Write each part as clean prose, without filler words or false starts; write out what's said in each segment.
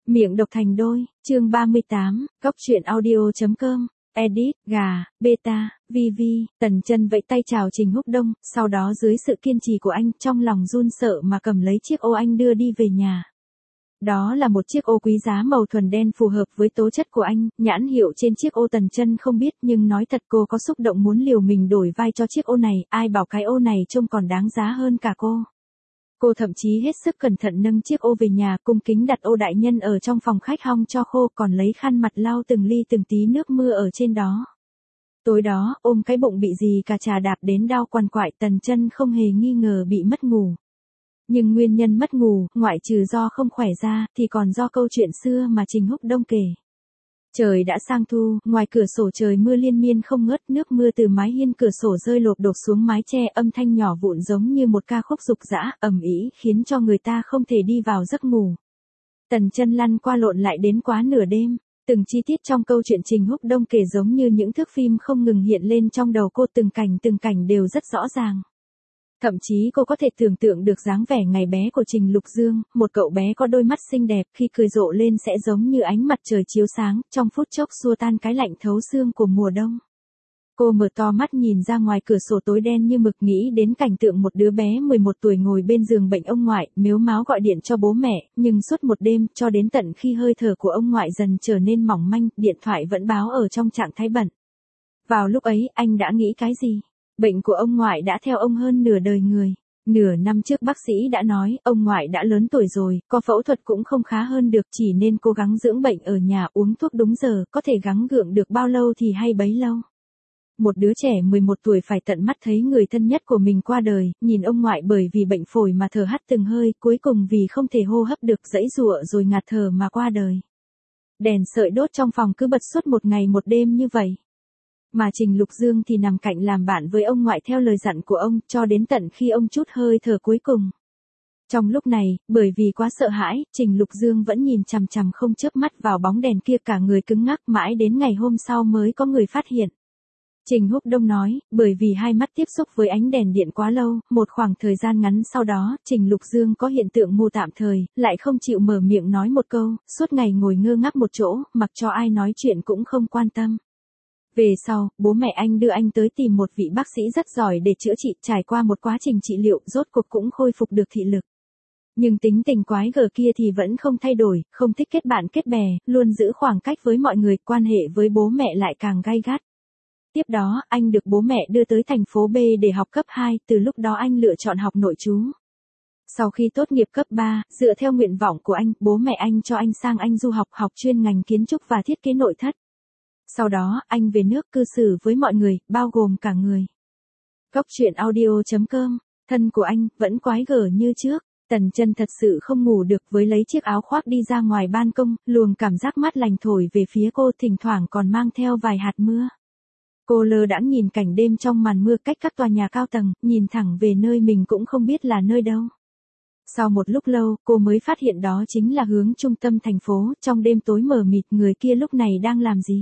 Miệng độc thành đôi, chương 38, góc truyện audio.com, edit, gà, beta, VV, Tần Chân vẫy tay chào Trình Húc Đông, sau đó dưới sự kiên trì của anh, trong lòng run sợ mà cầm lấy chiếc ô anh đưa đi về nhà. Đó là một chiếc ô quý giá màu thuần đen phù hợp với tố chất của anh, nhãn hiệu trên chiếc ô Tần Chân không biết, nhưng nói thật cô có xúc động muốn liều mình đổi vai cho chiếc ô này, ai bảo cái ô này trông còn đáng giá hơn cả cô. Cô thậm chí hết sức cẩn thận nâng chiếc ô về nhà, cung kính đặt ô đại nhân ở trong phòng khách hong cho khô, còn lấy khăn mặt lau từng ly từng tí nước mưa ở trên đó. Tối đó, ôm cái bụng bị gì cả trà đạp đến đau quằn quại, Tần Chân không hề nghi ngờ bị mất ngủ. Nhưng nguyên nhân mất ngủ, ngoại trừ do không khỏe ra, thì còn do câu chuyện xưa mà Trình Húc Đông kể. Trời đã sang thu, ngoài cửa sổ trời mưa liên miên không ngớt, nước mưa từ mái hiên cửa sổ rơi lộp đột xuống mái che, âm thanh nhỏ vụn giống như một ca khúc dục dã, ầm ĩ, khiến cho người ta không thể đi vào giấc ngủ. Tần Chân lăn qua lộn lại đến quá nửa đêm, từng chi tiết trong câu chuyện Trình Húc Đông kể giống như những thước phim không ngừng hiện lên trong đầu cô, từng cảnh đều rất rõ ràng. Thậm chí cô có thể tưởng tượng được dáng vẻ ngày bé của Trình Lục Dương, một cậu bé có đôi mắt xinh đẹp, khi cười rộ lên sẽ giống như ánh mặt trời chiếu sáng, trong phút chốc xua tan cái lạnh thấu xương của mùa đông. Cô mở to mắt nhìn ra ngoài cửa sổ tối đen như mực, nghĩ đến cảnh tượng một đứa bé 11 tuổi ngồi bên giường bệnh ông ngoại, mếu máo gọi điện cho bố mẹ, nhưng suốt một đêm, cho đến tận khi hơi thở của ông ngoại dần trở nên mỏng manh, điện thoại vẫn báo ở trong trạng thái bận. Vào lúc ấy, anh đã nghĩ cái gì? Bệnh của ông ngoại đã theo ông hơn nửa đời người. Nửa năm trước bác sĩ đã nói, ông ngoại đã lớn tuổi rồi, có phẫu thuật cũng không khá hơn được, chỉ nên cố gắng dưỡng bệnh ở nhà, uống thuốc đúng giờ, có thể gắng gượng được bao lâu thì hay bấy lâu. Một đứa trẻ 11 tuổi phải tận mắt thấy người thân nhất của mình qua đời, nhìn ông ngoại bởi vì bệnh phổi mà thở hắt từng hơi, cuối cùng vì không thể hô hấp được giãy giụa rồi ngạt thở mà qua đời. Đèn sợi đốt trong phòng cứ bật suốt một ngày một đêm như vậy. Mà Trình Lục Dương thì nằm cạnh làm bạn với ông ngoại theo lời dặn của ông, cho đến tận khi ông trút hơi thở cuối cùng. Trong lúc này, bởi vì quá sợ hãi, Trình Lục Dương vẫn nhìn chằm chằm không chớp mắt vào bóng đèn kia, cả người cứng ngắc, mãi đến ngày hôm sau mới có người phát hiện. Trình Húc Đông nói, bởi vì hai mắt tiếp xúc với ánh đèn điện quá lâu, một khoảng thời gian ngắn sau đó, Trình Lục Dương có hiện tượng mù tạm thời, lại không chịu mở miệng nói một câu, suốt ngày ngồi ngơ ngác một chỗ, mặc cho ai nói chuyện cũng không quan tâm. Về sau, bố mẹ anh đưa anh tới tìm một vị bác sĩ rất giỏi để chữa trị, trải qua một quá trình trị liệu, rốt cuộc cũng khôi phục được thị lực. Nhưng tính tình quái gở kia thì vẫn không thay đổi, không thích kết bạn kết bè, luôn giữ khoảng cách với mọi người, quan hệ với bố mẹ lại càng gay gắt. Tiếp đó, anh được bố mẹ đưa tới thành phố B để học cấp 2, từ lúc đó anh lựa chọn học nội trú. Sau khi tốt nghiệp cấp 3, dựa theo nguyện vọng của anh, bố mẹ anh cho anh sang Anh du học, học chuyên ngành kiến trúc và thiết kế nội thất. Sau đó, anh về nước cư xử với mọi người, bao gồm cả người. Góc truyện audio.com, thân của anh, vẫn quái gở như trước. Tần Chân thật sự không ngủ được, với lấy chiếc áo khoác đi ra ngoài ban công, luồng cảm giác mát lành thổi về phía cô, thỉnh thoảng còn mang theo vài hạt mưa. Cô lơ đãng nhìn cảnh đêm trong màn mưa cách các tòa nhà cao tầng, nhìn thẳng về nơi mình cũng không biết là nơi đâu. Sau một lúc lâu, cô mới phát hiện đó chính là hướng trung tâm thành phố, trong đêm tối mờ mịt, người kia lúc này đang làm gì?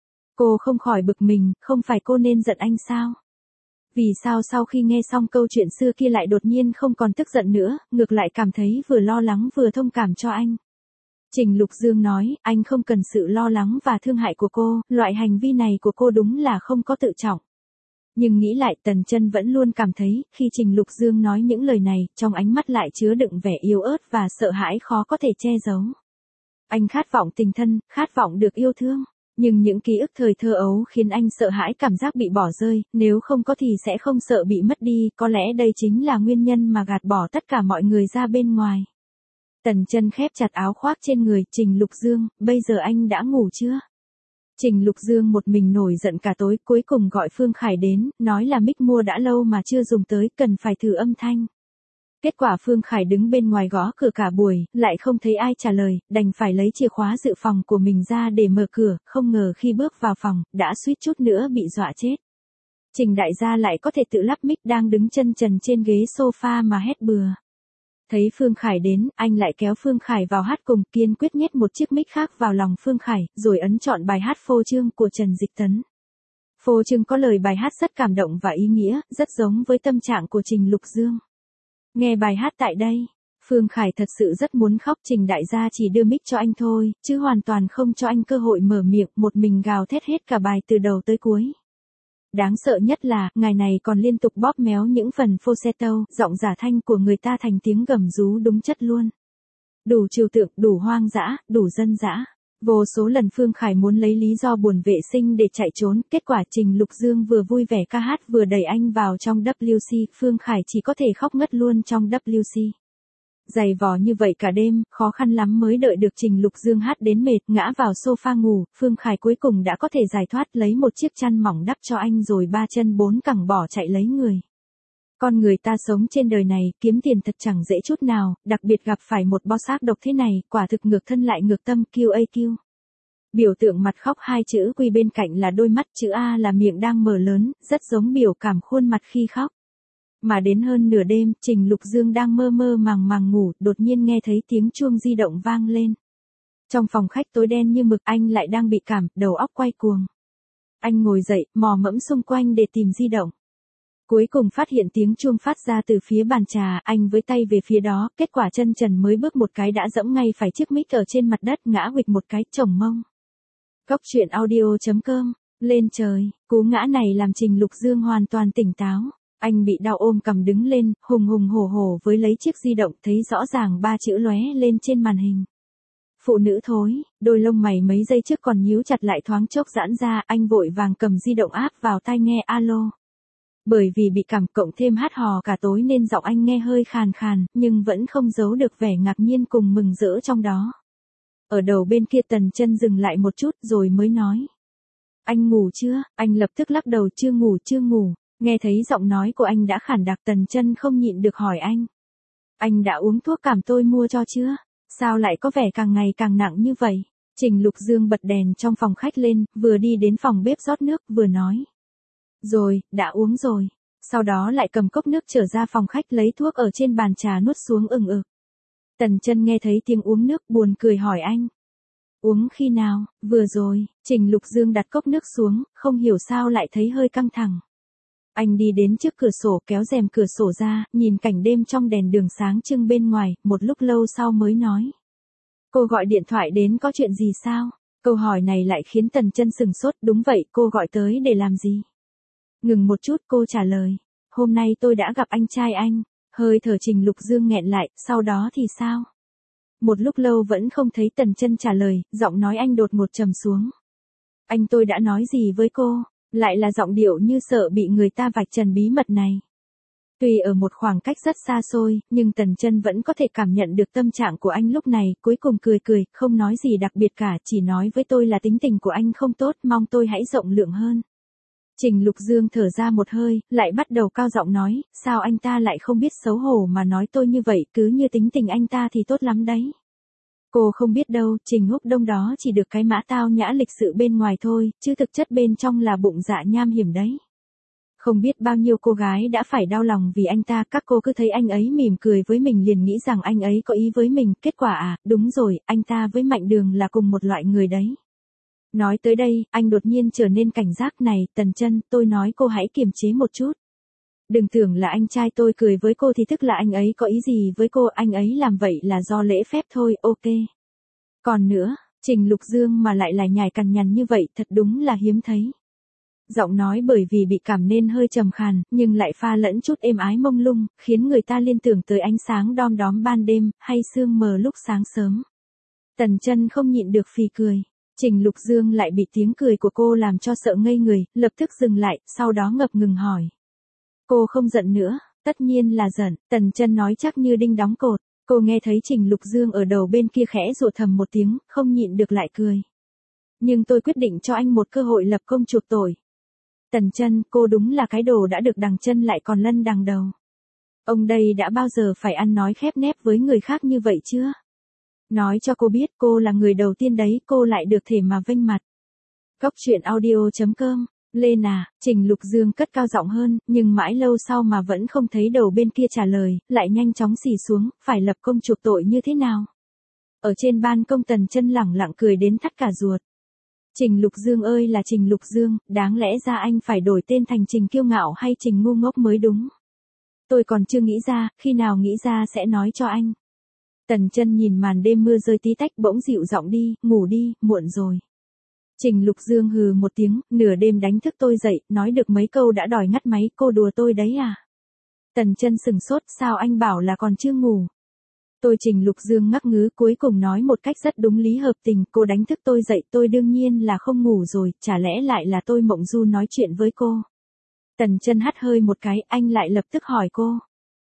Cô không khỏi bực mình, không phải cô nên giận anh sao? Vì sao sau khi nghe xong câu chuyện xưa kia lại đột nhiên không còn tức giận nữa, ngược lại cảm thấy vừa lo lắng vừa thông cảm cho anh? Trình Lục Dương nói, anh không cần sự lo lắng và thương hại của cô, loại hành vi này của cô đúng là không có tự trọng. Nhưng nghĩ lại, Tần Chân vẫn luôn cảm thấy, khi Trình Lục Dương nói những lời này, trong ánh mắt lại chứa đựng vẻ yếu ớt và sợ hãi khó có thể che giấu. Anh khát vọng tình thân, khát vọng được yêu thương. Nhưng những ký ức thời thơ ấu khiến anh sợ hãi cảm giác bị bỏ rơi, nếu không có thì sẽ không sợ bị mất đi, có lẽ đây chính là nguyên nhân mà gạt bỏ tất cả mọi người ra bên ngoài. Tần Chân khép chặt áo khoác trên người, Trình Lục Dương, bây giờ anh đã ngủ chưa? Trình Lục Dương một mình nổi giận cả tối, cuối cùng gọi Phương Khải đến, nói là mic mua đã lâu mà chưa dùng tới, cần phải thử âm thanh. Kết quả Phương Khải đứng bên ngoài gõ cửa cả buổi, lại không thấy ai trả lời, đành phải lấy chìa khóa dự phòng của mình ra để mở cửa, không ngờ khi bước vào phòng, đã suýt chút nữa bị dọa chết. Trình đại gia lại có thể tự lắp mic đang đứng chân trần trên ghế sofa mà hét bừa. Thấy Phương Khải đến, anh lại kéo Phương Khải vào hát cùng, kiên quyết nhét một chiếc mic khác vào lòng Phương Khải, rồi ấn chọn bài hát Phô Trương của Trần Dịch Tấn. Phô Trương có lời bài hát rất cảm động và ý nghĩa, rất giống với tâm trạng của Trình Lục Dương. Nghe bài hát tại đây. Phương Khải thật sự rất muốn khóc, Trình đại gia chỉ đưa mic cho anh thôi, chứ hoàn toàn không cho anh cơ hội mở miệng, một mình gào thét hết cả bài từ đầu tới cuối. Đáng sợ nhất là, ngài này còn liên tục bóp méo những phần falsetto, giọng giả thanh của người ta thành tiếng gầm rú đúng chất luôn. Đủ trừu tượng, đủ hoang dã, đủ dân dã. Vô số lần Phương Khải muốn lấy lý do buồn vệ sinh để chạy trốn, kết quả Trình Lục Dương vừa vui vẻ ca hát vừa đẩy anh vào trong WC, Phương Khải chỉ có thể khóc ngất luôn trong WC. Dày vò như vậy cả đêm, khó khăn lắm mới đợi được Trình Lục Dương hát đến mệt, ngã vào sofa ngủ, Phương Khải cuối cùng đã có thể giải thoát, lấy một chiếc chăn mỏng đắp cho anh rồi ba chân bốn cẳng bỏ chạy lấy người. Con người ta sống trên đời này, kiếm tiền thật chẳng dễ chút nào, đặc biệt gặp phải một boss ác độc thế này, quả thực ngược thân lại ngược tâm, QAQ. Biểu tượng mặt khóc hai chữ Q bên cạnh là đôi mắt, chữ A là miệng đang mở lớn, rất giống biểu cảm khuôn mặt khi khóc. Mà đến hơn nửa đêm, Trình Lục Dương đang mơ mơ màng màng ngủ, đột nhiên nghe thấy tiếng chuông di động vang lên. Trong phòng khách tối đen như mực, anh lại đang bị cảm, đầu óc quay cuồng. Anh ngồi dậy, mò mẫm xung quanh để tìm di động. Cuối cùng phát hiện tiếng chuông phát ra từ phía bàn trà, anh với tay về phía đó, kết quả chân trần mới bước một cái đã dẫm ngay phải chiếc mic ở trên mặt đất, ngã huỵch một cái, chồng mông. Cóc truyện audio.com, lên trời, cú ngã này làm Trình Lục Dương hoàn toàn tỉnh táo. Anh bị đau ôm cằm đứng lên, hùng hùng hổ hổ với lấy chiếc di động, thấy rõ ràng ba chữ lóe lên trên màn hình. Phụ nữ thối, đôi lông mày mấy giây trước còn nhíu chặt lại thoáng chốc giãn ra, anh vội vàng cầm di động áp vào tai nghe alo. Bởi vì bị cảm cộng thêm hát hò cả tối nên giọng anh nghe hơi khàn khàn, nhưng vẫn không giấu được vẻ ngạc nhiên cùng mừng rỡ trong đó. Ở đầu bên kia Tần Chân dừng lại một chút rồi mới nói. Anh ngủ chưa? Anh lập tức lắc đầu, chưa ngủ. Nghe thấy giọng nói của anh đã khản đặc, Tần Chân không nhịn được hỏi anh. Anh đã uống thuốc cảm tôi mua cho chưa? Sao lại có vẻ càng ngày càng nặng như vậy? Trình Lục Dương bật đèn trong phòng khách lên, vừa đi đến phòng bếp rót nước, vừa nói. Rồi, đã uống rồi. Sau đó lại cầm cốc nước trở ra phòng khách lấy thuốc ở trên bàn trà nuốt xuống ừng ực. Tần Chân nghe thấy tiếng uống nước buồn cười hỏi anh. Uống khi nào? Vừa rồi. Trình Lục Dương đặt cốc nước xuống, không hiểu sao lại thấy hơi căng thẳng. Anh đi đến trước cửa sổ kéo rèm cửa sổ ra, nhìn cảnh đêm trong đèn đường sáng trưng bên ngoài, một lúc lâu sau mới nói. Cô gọi điện thoại đến có chuyện gì sao? Câu hỏi này lại khiến Tần Chân sừng sốt, đúng vậy, cô gọi tới để làm gì? Ngừng một chút cô trả lời. Hôm nay tôi đã gặp anh trai anh. Hơi thở Trình Lục Dương nghẹn lại, sau đó thì sao? Một lúc lâu vẫn không thấy Tần Chân trả lời, giọng nói anh đột ngột trầm xuống. Anh tôi đã nói gì với cô? Lại là giọng điệu như sợ bị người ta vạch trần bí mật này. Tuy ở một khoảng cách rất xa xôi, nhưng Tần Chân vẫn có thể cảm nhận được tâm trạng của anh lúc này, cuối cùng cười, không nói gì đặc biệt cả, chỉ nói với tôi là tính tình của anh không tốt, mong tôi hãy rộng lượng hơn. Trình Lục Dương thở ra một hơi, lại bắt đầu cao giọng nói, sao anh ta lại không biết xấu hổ mà nói tôi như vậy, cứ như tính tình anh ta thì tốt lắm đấy. Cô không biết đâu, Trình Húc Đông đó chỉ được cái mã tao nhã lịch sự bên ngoài thôi, chứ thực chất bên trong là bụng dạ nham hiểm đấy. Không biết bao nhiêu cô gái đã phải đau lòng vì anh ta, các cô cứ thấy anh ấy mỉm cười với mình liền nghĩ rằng anh ấy có ý với mình, kết quả đúng rồi, anh ta với Mạnh Đường là cùng một loại người đấy. Nói tới đây, anh đột nhiên trở nên cảnh giác này, Tần Chân, tôi nói cô hãy kiềm chế một chút. Đừng tưởng là anh trai tôi cười với cô thì tức là anh ấy có ý gì với cô, anh ấy làm vậy là do lễ phép thôi, ok. Còn nữa, Trình Lục Dương mà lại lải nhải cằn nhằn như vậy thật đúng là hiếm thấy. Giọng nói bởi vì bị cảm nên hơi trầm khàn, nhưng lại pha lẫn chút êm ái mông lung, khiến người ta liên tưởng tới ánh sáng đom đóm ban đêm, hay sương mờ lúc sáng sớm. Tần Chân không nhịn được phì cười. Trình Lục Dương lại bị tiếng cười của cô làm cho sợ ngây người, lập tức dừng lại, sau đó ngập ngừng hỏi. Cô không giận nữa, tất nhiên là giận, Tần Chân nói chắc như đinh đóng cột. Cô nghe thấy Trình Lục Dương ở đầu bên kia khẽ rủa thầm một tiếng, không nhịn được lại cười. Nhưng tôi quyết định cho anh một cơ hội lập công chuộc tội. Tần Chân, cô đúng là cái đồ đã được đằng chân lại còn lân đằng đầu. Ông đây đã bao giờ phải ăn nói khép nép với người khác như vậy chưa? Nói cho cô biết cô là người đầu tiên đấy, cô lại được thể mà vênh mặt. Cóc truyện audio.com, lên Trình Lục Dương cất cao giọng hơn, nhưng mãi lâu sau mà vẫn không thấy đầu bên kia trả lời, lại nhanh chóng xì xuống, phải lập công chuộc tội như thế nào? Ở trên ban công Tần Chân lẳng lặng cười đến thắt cả ruột. Trình Lục Dương ơi là Trình Lục Dương, đáng lẽ ra anh phải đổi tên thành Trình Kiêu Ngạo hay Trình Ngu Ngốc mới đúng. Tôi còn chưa nghĩ ra, khi nào nghĩ ra sẽ nói cho anh. Tần Chân nhìn màn đêm mưa rơi tí tách bỗng dịu giọng đi, ngủ đi, muộn rồi. Trình Lục Dương hừ một tiếng, nửa đêm đánh thức tôi dậy, nói được mấy câu đã đòi ngắt máy, cô đùa tôi đấy à? Tần Chân sừng sốt, sao anh bảo là còn chưa ngủ? Tôi Trình Lục Dương ngắc ngứ cuối cùng nói một cách rất đúng lý hợp tình, cô đánh thức tôi dậy tôi đương nhiên là không ngủ rồi, chả lẽ lại là tôi mộng du nói chuyện với cô. Tần Chân hắt hơi một cái, anh lại lập tức hỏi cô.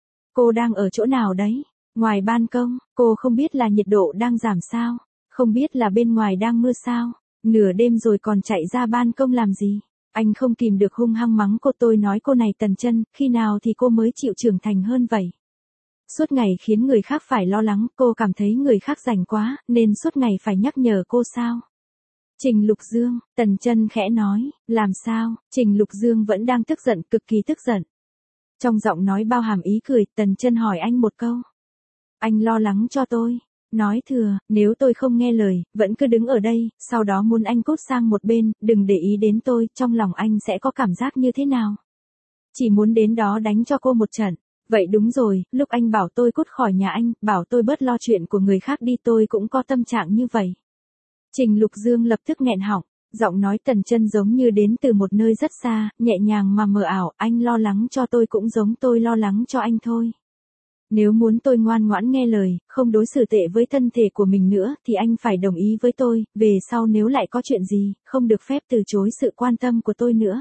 Cô đang ở chỗ nào đấy? Ngoài ban công, cô không biết là nhiệt độ đang giảm sao? Không biết là bên ngoài đang mưa sao? Nửa đêm rồi còn chạy ra ban công làm gì? Anh không kìm được hung hăng mắng cô, tôi nói cô này Tần Chân, khi nào thì cô mới chịu trưởng thành hơn vậy? Suốt ngày khiến người khác phải lo lắng, cô cảm thấy người khác rảnh quá, nên suốt ngày phải nhắc nhở cô sao? Trình Lục Dương, Tần Chân khẽ nói, làm sao? Trình Lục Dương vẫn đang tức giận, cực kỳ tức giận. Trong giọng nói bao hàm ý cười, Tần Chân hỏi anh một câu. Anh lo lắng cho tôi. Nói thừa, nếu tôi không nghe lời, vẫn cứ đứng ở đây, sau đó muốn anh cút sang một bên, đừng để ý đến tôi, trong lòng anh sẽ có cảm giác như thế nào? Chỉ muốn đến đó đánh cho cô một trận. Vậy đúng rồi, lúc anh bảo tôi cút khỏi nhà anh, bảo tôi bớt lo chuyện của người khác đi tôi cũng có tâm trạng như vậy. Trình Lục Dương lập tức nghẹn họng, giọng nói Tần Chân giống như đến từ một nơi rất xa, nhẹ nhàng mà mờ ảo, anh lo lắng cho tôi cũng giống tôi lo lắng cho anh thôi. Nếu muốn tôi ngoan ngoãn nghe lời, không đối xử tệ với thân thể của mình nữa, thì anh phải đồng ý với tôi, về sau nếu lại có chuyện gì, không được phép từ chối sự quan tâm của tôi nữa.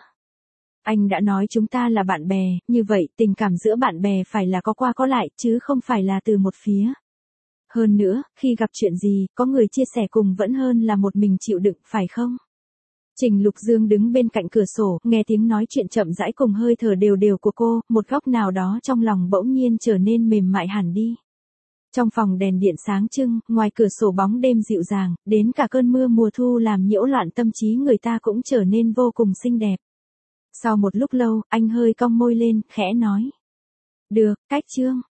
Anh đã nói chúng ta là bạn bè, như vậy tình cảm giữa bạn bè phải là có qua có lại, chứ không phải là từ một phía. Hơn nữa, khi gặp chuyện gì, có người chia sẻ cùng vẫn hơn là một mình chịu đựng, phải không? Trình Lục Dương đứng bên cạnh cửa sổ, nghe tiếng nói chuyện chậm rãi cùng hơi thở đều đều của cô, một góc nào đó trong lòng bỗng nhiên trở nên mềm mại hẳn đi. Trong phòng đèn điện sáng trưng, ngoài cửa sổ bóng đêm dịu dàng, đến cả cơn mưa mùa thu làm nhiễu loạn tâm trí người ta cũng trở nên vô cùng xinh đẹp. Sau một lúc lâu, anh hơi cong môi lên, khẽ nói. Được, cách chương.